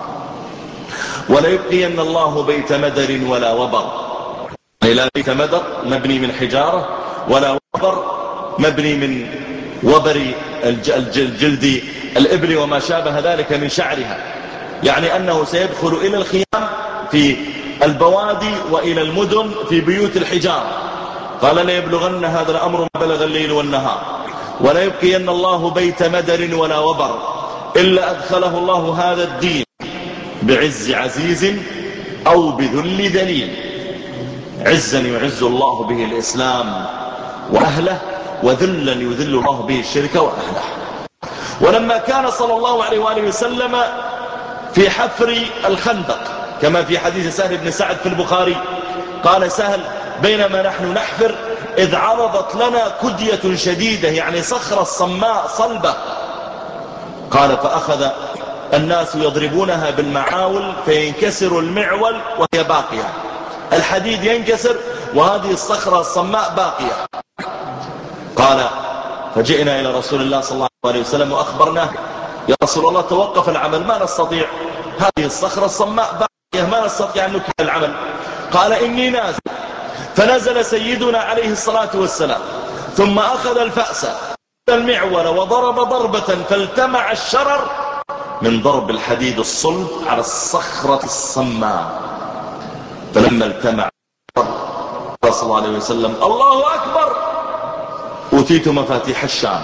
Speaker 2: ولا يبقين الله بيت مدر ولا وبر. لا بيت مدر مبني من حجارة، ولا وبر مبني من وبر الجلد الإبل وما شابه ذلك من شعرها، يعني أنه سيدخل إلى الخيام في البوادي وإلى المدن في بيوت الحجارة. قال: لا يبلغن هذا الأمر ما بلغ الليل والنهار، ولا يبقين الله بيت مدر ولا وبر إلا أدخله الله هذا الدين بعز عزيز أو بذل ذليل. عزا يعز الله به الإسلام وأهله، وذلا يذل الله به الشرك وأهله. ولما كان صلى الله عليه وآله وسلم في حفر الخندق كما في حديث سهل بن سعد في البخاري، قال سهل: بينما نحن نحفر إذ عرضت لنا كدية شديدة، يعني صخرة صماء صلبة. قال: فأخذ الناس يضربونها بالمعاول فينكسر المعول وهي باقية، الحديد ينكسر وهذه الصخرة الصماء باقية. قال: فجئنا إلى رسول الله صلى الله عليه وسلم وأخبرناه: يا رسول الله توقف العمل، ما نستطيع، هذه الصخرة الصماء باقية، ما نستطيع أن نكمل العمل. قال: إني نازل. فنزل سيدنا عليه الصلاة والسلام، ثم أخذ الفأس المعول وضرب ضربة فالتمع الشرر من ضرب الحديد الصلب على الصخرة الصماء. فلما التمع قال صلى الله عليه وسلم: الله أكبر، أوتيت مفاتيح الشام.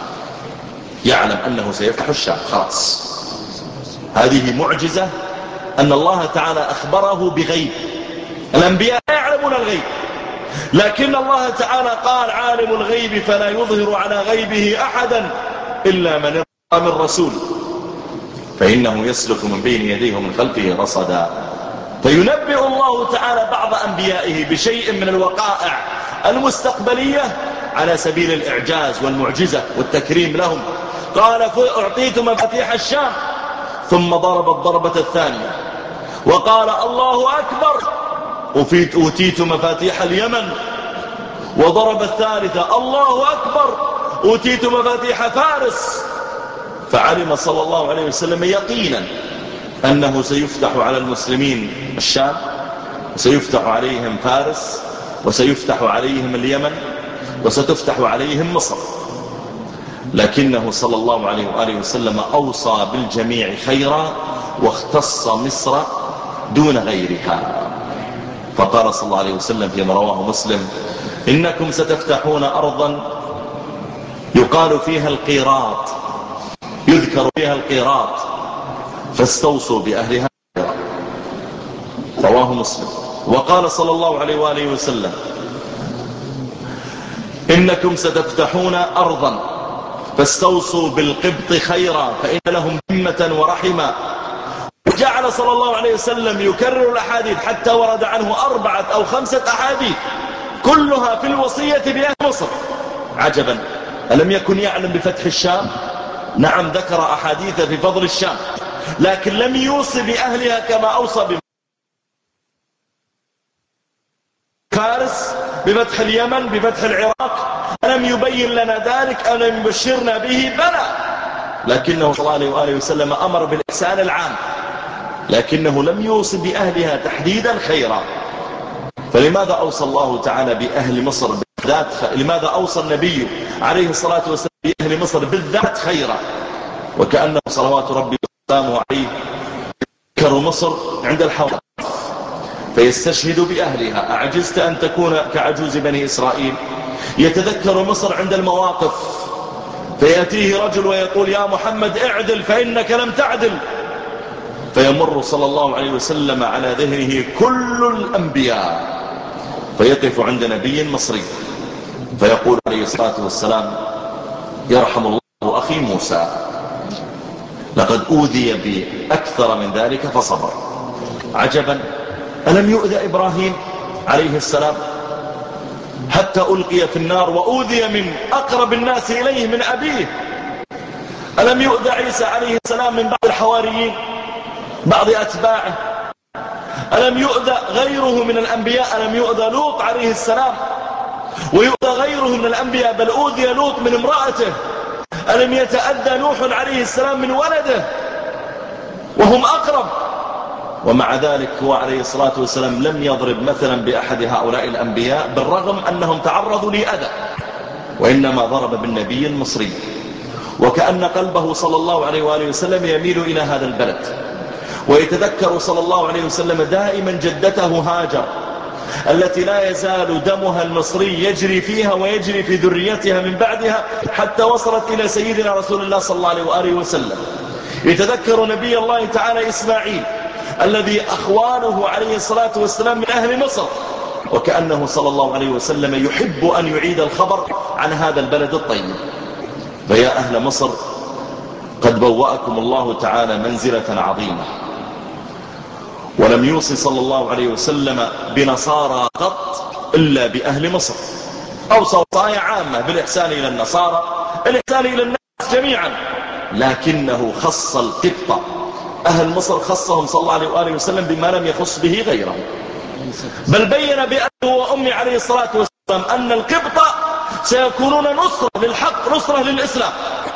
Speaker 2: يعلم أنه سيفتح الشام خلاص. هذه معجزة أن الله تعالى أخبره بغيب. الأنبياء لا يعلمون الغيب، لكن الله تعالى قال: عالم الغيب فلا يظهر على غيبه أحدا إلا من ارتضى من رسول فإنه يسلك من بين يديه ومن خلفه رصدا. فينبئ الله تعالى بعض أنبيائه بشيء من الوقائع المستقبلية على سبيل الإعجاز والمعجزة والتكريم لهم. قال: فأعطيت مفاتيح الشام، ثم ضرب الضربة الثانية وقال: الله أكبر، أوتيت مفاتيح اليمن، وضرب الثالثة: الله أكبر، أوتيت مفاتيح فارس. فعلم صلى الله عليه وسلم يقينا أنه سيفتح على المسلمين الشام، وسيفتح عليهم فارس، وسيفتح عليهم اليمن، وستفتح عليهم مصر. لكنه صلى الله عليه وآله وسلم أوصى بالجميع خيرا، واختص مصر دون غيرها. فقال صلى الله عليه وسلم فيما رواه مسلم: إنكم ستفتحون أرضا يقال فيها القيراط، يذكر فيها القيراط، فاستوصوا بأهلها. رواه مسلم. وقال صلى الله عليه وآله وسلم: إنكم ستفتحون أرضا فاستوصوا بالقبط خيرا فإن لهم ذمة ورحمة. وجعل صلى الله عليه وسلم يكرر الأحاديث حتى ورد عنه أربعة أو خمسة أحاديث كلها في الوصية بأهل مصر. عجبا، ألم يكن يعلم بفتح الشام؟ نعم، ذكر أحاديث في فضل الشام، لكن لم يوصي بأهلها كما أوصى بفارس، بفتح اليمن، بفتح العراق. ألم يبين لنا ذلك؟ ألم يبشرنا به؟ بلى، لكنه صلى الله عليه وآله وسلم أمر بالإحسان العام، لكنه لم يوصي بأهلها تحديدا خيرا. فلماذا أوصى الله تعالى بأهل مصر بالذات؟ لماذا أوصى النبي عليه الصلاة والسلام بأهل مصر بالذات خيرا؟ وكأنه صلوات ربي وسلامه عليه يذكر مصر عند الحوادث فيستشهد بأهلها. أعجزت أن تكون كعجوز بني إسرائيل؟ يتذكر مصر عند المواقف فيأتيه رجل ويقول: يا محمد اعدل فإنك لم تعدل. فيمر صلى الله عليه وسلم على ذهنه كل الأنبياء فيقف عند نبي مصري فيقول عليه الصلاة والسلام: يرحم الله أخي موسى، لقد أوذي بأكثر من ذلك فصبر. عجبا، ألم يؤذى إبراهيم عليه السلام حتى ألقي في النار وأوذي من أقرب الناس إليه من أبيه؟ ألم يؤذى عيسى عليه السلام من بعض الحواريين بعض أتباعه؟ ألم يؤذى غيره من الأنبياء؟ ألم يؤذى لوط عليه السلام ويؤذى غيره من الأنبياء، بل أوذي لوط من امرأته؟ ألم يتأذى نوح عليه السلام من ولده وهم أقرب؟ ومع ذلك هو عليه الصلاة والسلام لم يضرب مثلا بأحد هؤلاء الأنبياء بالرغم أنهم تعرضوا لأذى، وإنما ضرب بالنبي المصري، وكأن قلبه صلى الله عليه وآله وسلم يميل إلى هذا البلد، ويتذكر صلى الله عليه وسلم دائما جدته هاجر التي لا يزال دمها المصري يجري فيها ويجري في ذريتها من بعدها حتى وصلت إلى سيدنا رسول الله صلى الله عليه وآله وسلم. يتذكر نبي الله تعالى إسماعيل الذي أخوانه عليه الصلاة والسلام من أهل مصر، وكأنه صلى الله عليه وسلم يحب أن يعيد الخبر عن هذا البلد الطيب. فيا أهل مصر، قد بوأكم الله تعالى منزلة عظيمة، ولم يوصي صلى الله عليه وسلم بنصارى قط إلا بأهل مصر، أوصى وصايا عامة بالإحسان إلى النصارى، الإحسان إلى الناس جميعا، لكنه خص القبط أهل مصر خصهم صلى الله عليه وآله وسلم بما لم يخص به غيره، بل بين بأبيه وأمي عليه الصلاة والسلام أن القبط سيكونون نصرة للحق، نصرة للإسلام.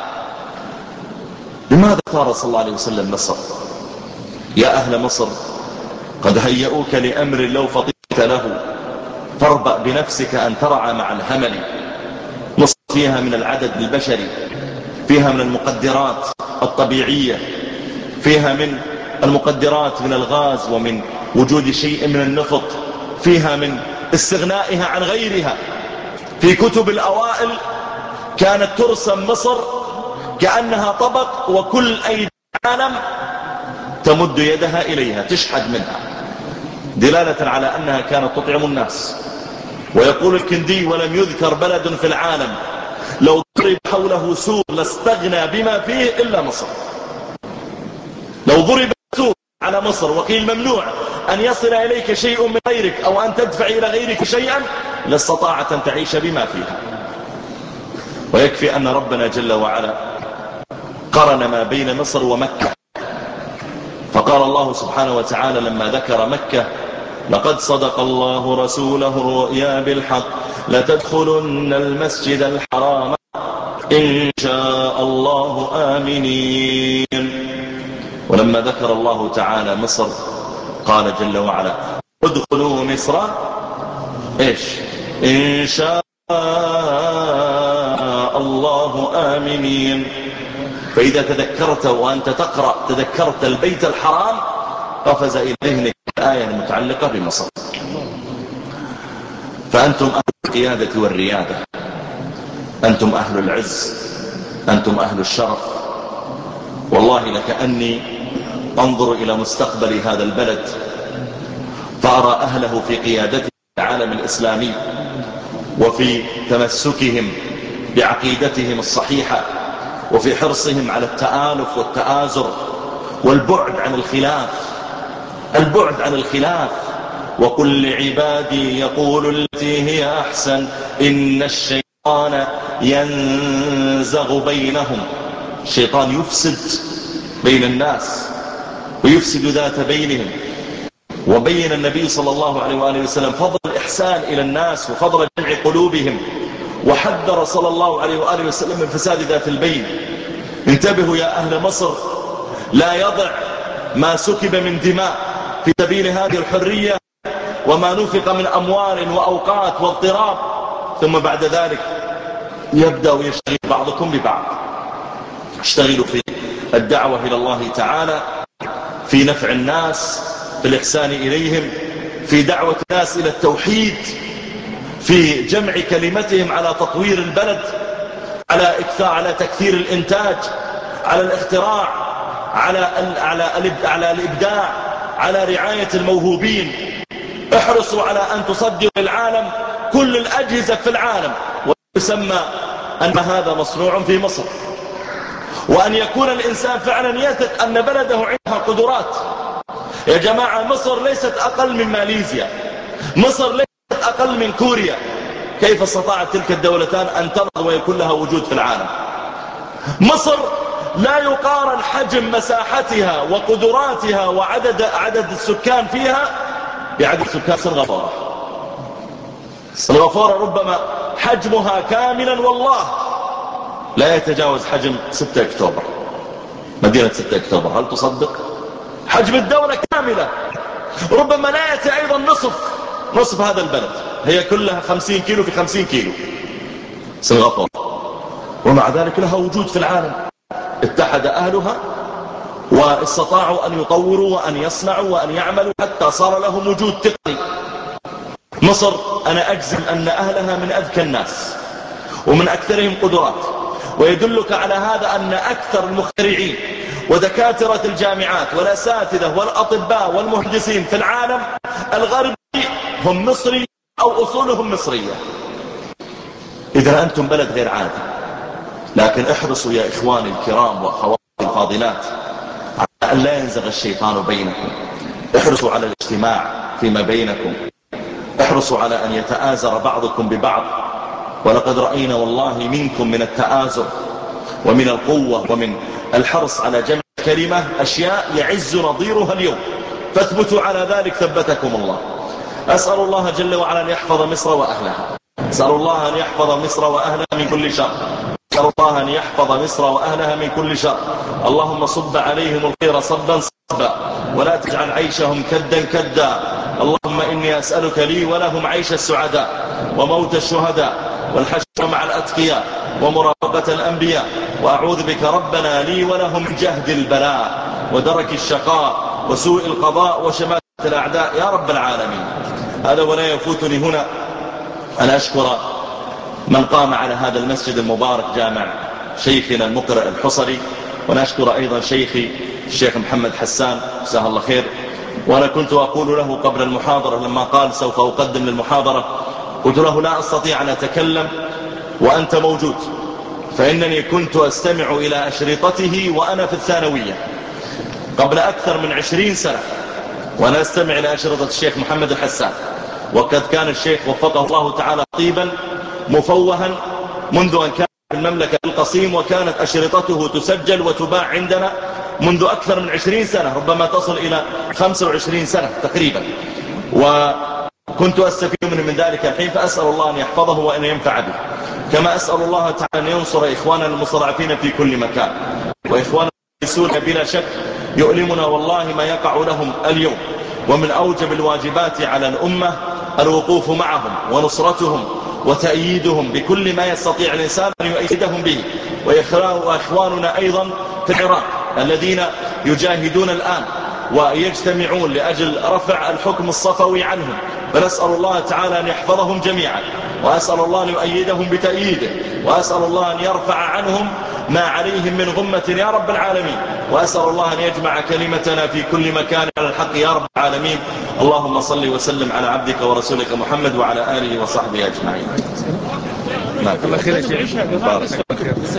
Speaker 2: لماذا اختار صلى الله عليه وسلم مصر؟ يا أهل مصر، قد هيئوك لأمر لو فطنت له، فاربأ بنفسك أن ترعى مع الهمل. مصر فيها من العدد البشري، فيها من المقدرات الطبيعية، فيها من المقدرات من الغاز ومن وجود شيء من النفط، فيها من استغنائها عن غيرها. في كتب الأوائل كانت ترسم مصر كأنها طبق، وكل أيدي العالم تمد يدها إليها تشحد منها، دلالة على أنها كانت تطعم الناس. ويقول الكندي: ولم يذكر بلد في العالم لو ضرب حوله سور لاستغنى بما فيه إلا مصر. لو ضرب سور على مصر وقيل ممنوع أن يصل إليك شيء من غيرك أو أن تدفع إلى غيرك شيئا، لاستطاعت أن تعيش بما فيها. ويكفي أن ربنا جل وعلا قرن ما بين مصر ومكة، فقال الله سبحانه وتعالى لما ذكر مكة: لقد صدق الله رسوله الرؤيا بالحق لتدخلن المسجد الحرام إن شاء الله آمنين. ولما ذكر الله تعالى مصر قال جل وعلا: ادخلوا مصر إيش إن شاء الله آمنين. فإذا تذكرت وأنت تقرأ تذكرت البيت الحرام قفز إلى ذهنك الآية المتعلقة بمصر. فأنتم أهل القيادة والريادة، أنتم أهل العز، أنتم أهل الشرف. والله لكأني أنظر إلى مستقبل هذا البلد فأرى أهله في قيادته العالم الإسلامي وفي تمسكهم بعقيدتهم الصحيحة وفي حرصهم على التآلف والتآزر والبعد عن الخلاف، البعد عن الخلاف. وقل لعبادي يقول التي هي أحسن إن الشيطان ينزغ بينهم. الشيطان يفسد بين الناس ويفسد ذات بينهم. وبين النبي صلى الله عليه وآله وسلم فضل الإحسان إلى الناس وفضل جمع قلوبهم، وحذر صلى الله عليه وآله وسلم من فساد ذات البين. انتبهوا يا أهل مصر، لا يضع ما سكب من دماء في سبيل هذه الحرية وما نفق من أموال وأوقات واضطراب، ثم بعد ذلك يبدأ يشتغل بعضكم ببعض. اشتغلوا في الدعوة إلى الله تعالى، في نفع الناس، في الإحسان إليهم، في دعوة الناس إلى التوحيد، في جمع كلمتهم على تطوير البلد، على إكثار على تكثير الإنتاج، على الاختراع، على على على الإبداع، على رعاية الموهوبين. احرصوا على أن تصدروا للعالم كل الأجهزة في العالم، ويسمى أن هذا مصنوع في مصر، وأن يكون الإنسان فعلا يثق أن بلده عندها قدرات. يا جماعة مصر ليست أقل من ماليزيا، مصر ليست أقل من كوريا. كيف استطاعت تلك الدولتان أن تنهض ويكون لها وجود في العالم؟ مصر لا يقارن حجم مساحتها وقدراتها وعدد عدد السكان فيها بعدد سكان سنغافورة. سنغافورة ربما حجمها كاملا والله لا يتجاوز حجم ستة أكتوبر، مدينة ستة أكتوبر. هل تصدق؟ حجم الدولة كاملة ربما لا يأتي أيضا نصف نصف هذا البلد. هي كلها خمسين كيلو في خمسين كيلو سنغافورة، ومع ذلك لها وجود في العالم. اتحد أهلها واستطاعوا أن يطوروا وأن يصنعوا وأن يعملوا حتى صار لهم وجود تقني. مصر أنا أجزم أن أهلها من أذكى الناس ومن أكثرهم قدرات، ويدلك على هذا أن أكثر المخترعين ودكاترة الجامعات والأساتذة والأطباء والمهندسين في العالم الغربي هم مصري أو أصولهم مصرية. إذا أنتم بلد غير عادي، لكن احرصوا يا إخواني الكرام وأخواتي الفاضلات على أن لا ينزغ الشيطان بينكم. احرصوا على الاجتماع فيما بينكم، احرصوا على أن يتآزر بعضكم ببعض. ولقد رأينا والله منكم من التآزر ومن القوة ومن الحرص على جمع كلمة أشياء يعز نظيرها اليوم، فاثبتوا على ذلك ثبتكم الله. أسأل الله جل وعلا أن يحفظ مصر وأهلها، أسأل الله أن يحفظ مصر وأهلها من كل شر، أسأل الله أن يحفظ مصر وأهلها من كل شر. اللهم صب عليهم الخير صبا صبا ولا تجعل عيشهم كدا كدا. اللهم إني أسألك لي ولهم عيش السعداء وموت الشهداء والحشر مع الأتقياء ومراقبة الأنبياء، وأعوذ بك ربنا لي ولهم من جهد البلاء ودرك الشقاء وسوء القضاء وشماتة الأعداء يا رب العالمين. هذا ولا يفوتني هنا أن أشكر من قام على هذا المسجد المبارك جامع شيخنا المقرئ الحصري، ونشكر أيضا شيخي الشيخ محمد حسان جزاه الله خير. وأنا كنت أقول له قبل المحاضرة لما قال سوف أقدم للمحاضرة، قلت له لا أستطيع أن أتكلم وأنت موجود، فإنني كنت أستمع إلى أشرطته وأنا في الثانوية قبل أكثر من عشرين سنة، وأنا أستمع إلى أشرطة الشيخ محمد الحسان، وقد كان الشيخ وفقه الله تعالى طيبا مفوها منذ أن كان في المملكة القصيم، وكانت أشرطته تسجل وتباع عندنا منذ أكثر من عشرين سنة، ربما تصل إلى خمسة وعشرين سنة تقريبا، وكنت أستفيد منه من ذلك الحين. فأسأل الله أن يحفظه وأن ينفع به، كما أسأل الله تعالى أن ينصر إخواننا المستضعفين في كل مكان. وإخواننا سوريا بلا شك يؤلمنا والله ما يقع لهم اليوم، ومن أوجب الواجبات على الأمة الوقوف معهم ونصرتهم وتأييدهم بكل ما يستطيع الإنسان أن يؤيدهم به. وإخواننا أيضا في العراق الذين يجاهدون الآن ويجتمعون لأجل رفع الحكم الصفوي عنهم، فنسأل الله تعالى أن يحفظهم جميعا، وأسأل الله أن يؤيدهم بتأييده، وأسأل الله أن يرفع عنهم ما عليهم من غمة يا رب العالمين، وأسأل الله أن يجمع كلمتنا في كل مكان على الحق يا رب العالمين. اللهم صل وسلم على عبدك ورسولك محمد وعلى آله وصحبه أجمعين.